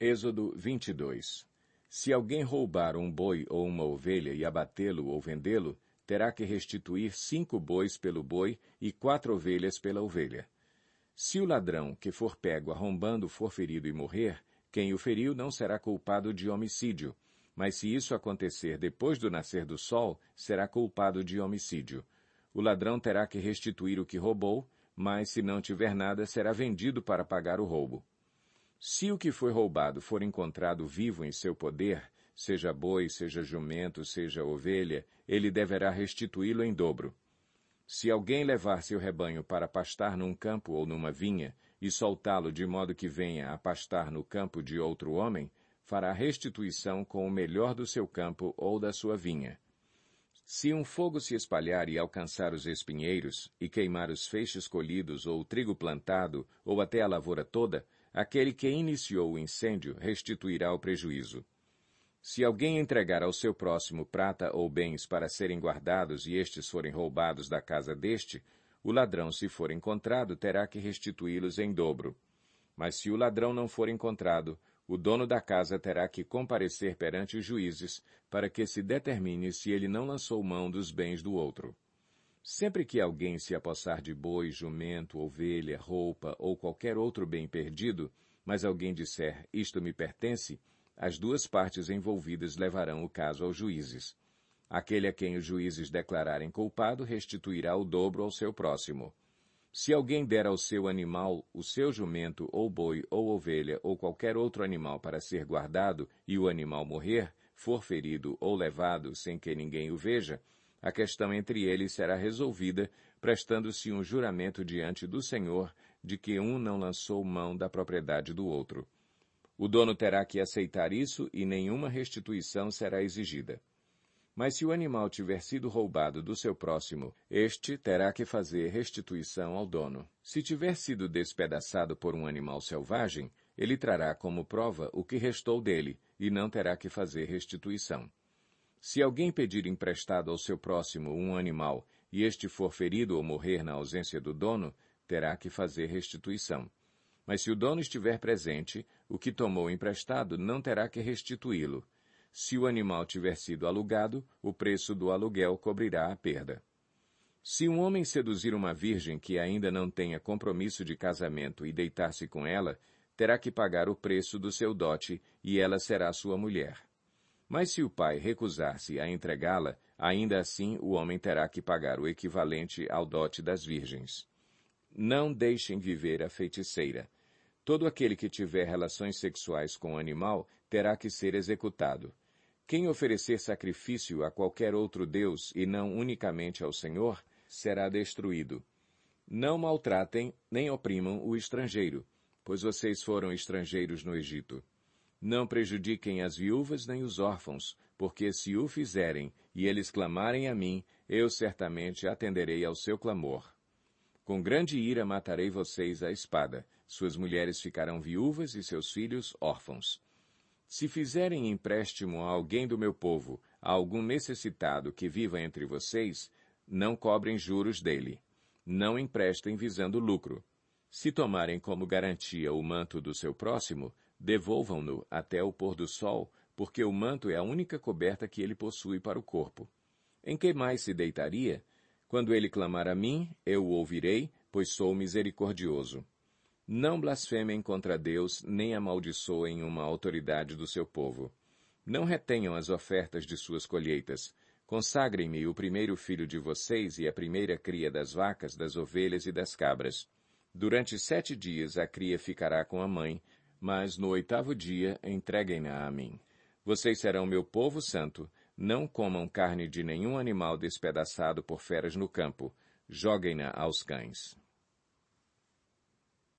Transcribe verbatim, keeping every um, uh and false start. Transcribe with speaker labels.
Speaker 1: Êxodo vinte e dois. Se alguém roubar um boi ou uma ovelha e abatê-lo ou vendê-lo, terá que restituir cinco bois pelo boi e quatro ovelhas pela ovelha. Se o ladrão que for pego arrombando for ferido e morrer, quem o feriu não será culpado de homicídio, mas se isso acontecer depois do nascer do sol, será culpado de homicídio. O ladrão terá que restituir o que roubou, mas se não tiver nada, será vendido para pagar o roubo. Se o que foi roubado for encontrado vivo em seu poder, seja boi, seja jumento, seja ovelha, ele deverá restituí-lo em dobro. Se alguém levar seu rebanho para pastar num campo ou numa vinha, e soltá-lo de modo que venha a pastar no campo de outro homem, fará restituição com o melhor do seu campo ou da sua vinha. Se um fogo se espalhar e alcançar os espinheiros, e queimar os feixes colhidos ou o trigo plantado, ou até a lavoura toda, aquele que iniciou o incêndio restituirá o prejuízo. Se alguém entregar ao seu próximo prata ou bens para serem guardados e estes forem roubados da casa deste, o ladrão, se for encontrado, terá que restituí-los em dobro. Mas se o ladrão não for encontrado, o dono da casa terá que comparecer perante os juízes para que se determine se ele não lançou mão dos bens do outro. Sempre que alguém se apossar de boi, jumento, ovelha, roupa ou qualquer outro bem perdido, mas alguém disser, isto me pertence, as duas partes envolvidas levarão o caso aos juízes. Aquele a quem os juízes declararem culpado restituirá o dobro ao seu próximo. Se alguém der ao seu animal, o seu jumento, ou boi, ou ovelha, ou qualquer outro animal para ser guardado, e o animal morrer, for ferido ou levado sem que ninguém o veja, a questão entre eles será resolvida, prestando-se um juramento diante do Senhor de que um não lançou mão da propriedade do outro. O dono terá que aceitar isso e nenhuma restituição será exigida. Mas se o animal tiver sido roubado do seu próximo, este terá que fazer restituição ao dono. Se tiver sido despedaçado por um animal selvagem, ele trará como prova o que restou dele, e não terá que fazer restituição. Se alguém pedir emprestado ao seu próximo um animal, e este for ferido ou morrer na ausência do dono, terá que fazer restituição. Mas se o dono estiver presente, o que tomou emprestado não terá que restituí-lo. Se o animal tiver sido alugado, o preço do aluguel cobrirá a perda. Se um homem seduzir uma virgem que ainda não tenha compromisso de casamento e deitar-se com ela, terá que pagar o preço do seu dote e ela será sua mulher. Mas se o pai recusar-se a entregá-la, ainda assim o homem terá que pagar o equivalente ao dote das virgens. Não deixem viver a feiticeira. Todo aquele que tiver relações sexuais com o animal terá que ser executado. Quem oferecer sacrifício a qualquer outro Deus e não unicamente ao Senhor, será destruído. Não maltratem nem oprimam o estrangeiro, pois vocês foram estrangeiros no Egito. Não prejudiquem as viúvas nem os órfãos, porque se o fizerem e eles clamarem a mim, eu certamente atenderei ao seu clamor. Com grande ira matarei vocês à espada, suas mulheres ficarão viúvas e seus filhos órfãos. Se fizerem empréstimo a alguém do meu povo, a algum necessitado que viva entre vocês, não cobrem juros dele. Não emprestem visando lucro. Se tomarem como garantia o manto do seu próximo, devolvam-no até o pôr do sol, porque o manto é a única coberta que ele possui para o corpo. Em que mais se deitaria? Quando ele clamar a mim, eu o ouvirei, pois sou misericordioso. Não blasfemem contra Deus, nem amaldiçoem uma autoridade do seu povo. Não retenham as ofertas de suas colheitas. Consagrem-me o primeiro filho de vocês e a primeira cria das vacas, das ovelhas e das cabras. Durante sete dias a cria ficará com a mãe, mas no oitavo dia entreguem-na a mim. Vocês serão meu povo santo. Não comam carne de nenhum animal despedaçado por feras no campo. Joguem-na aos cães.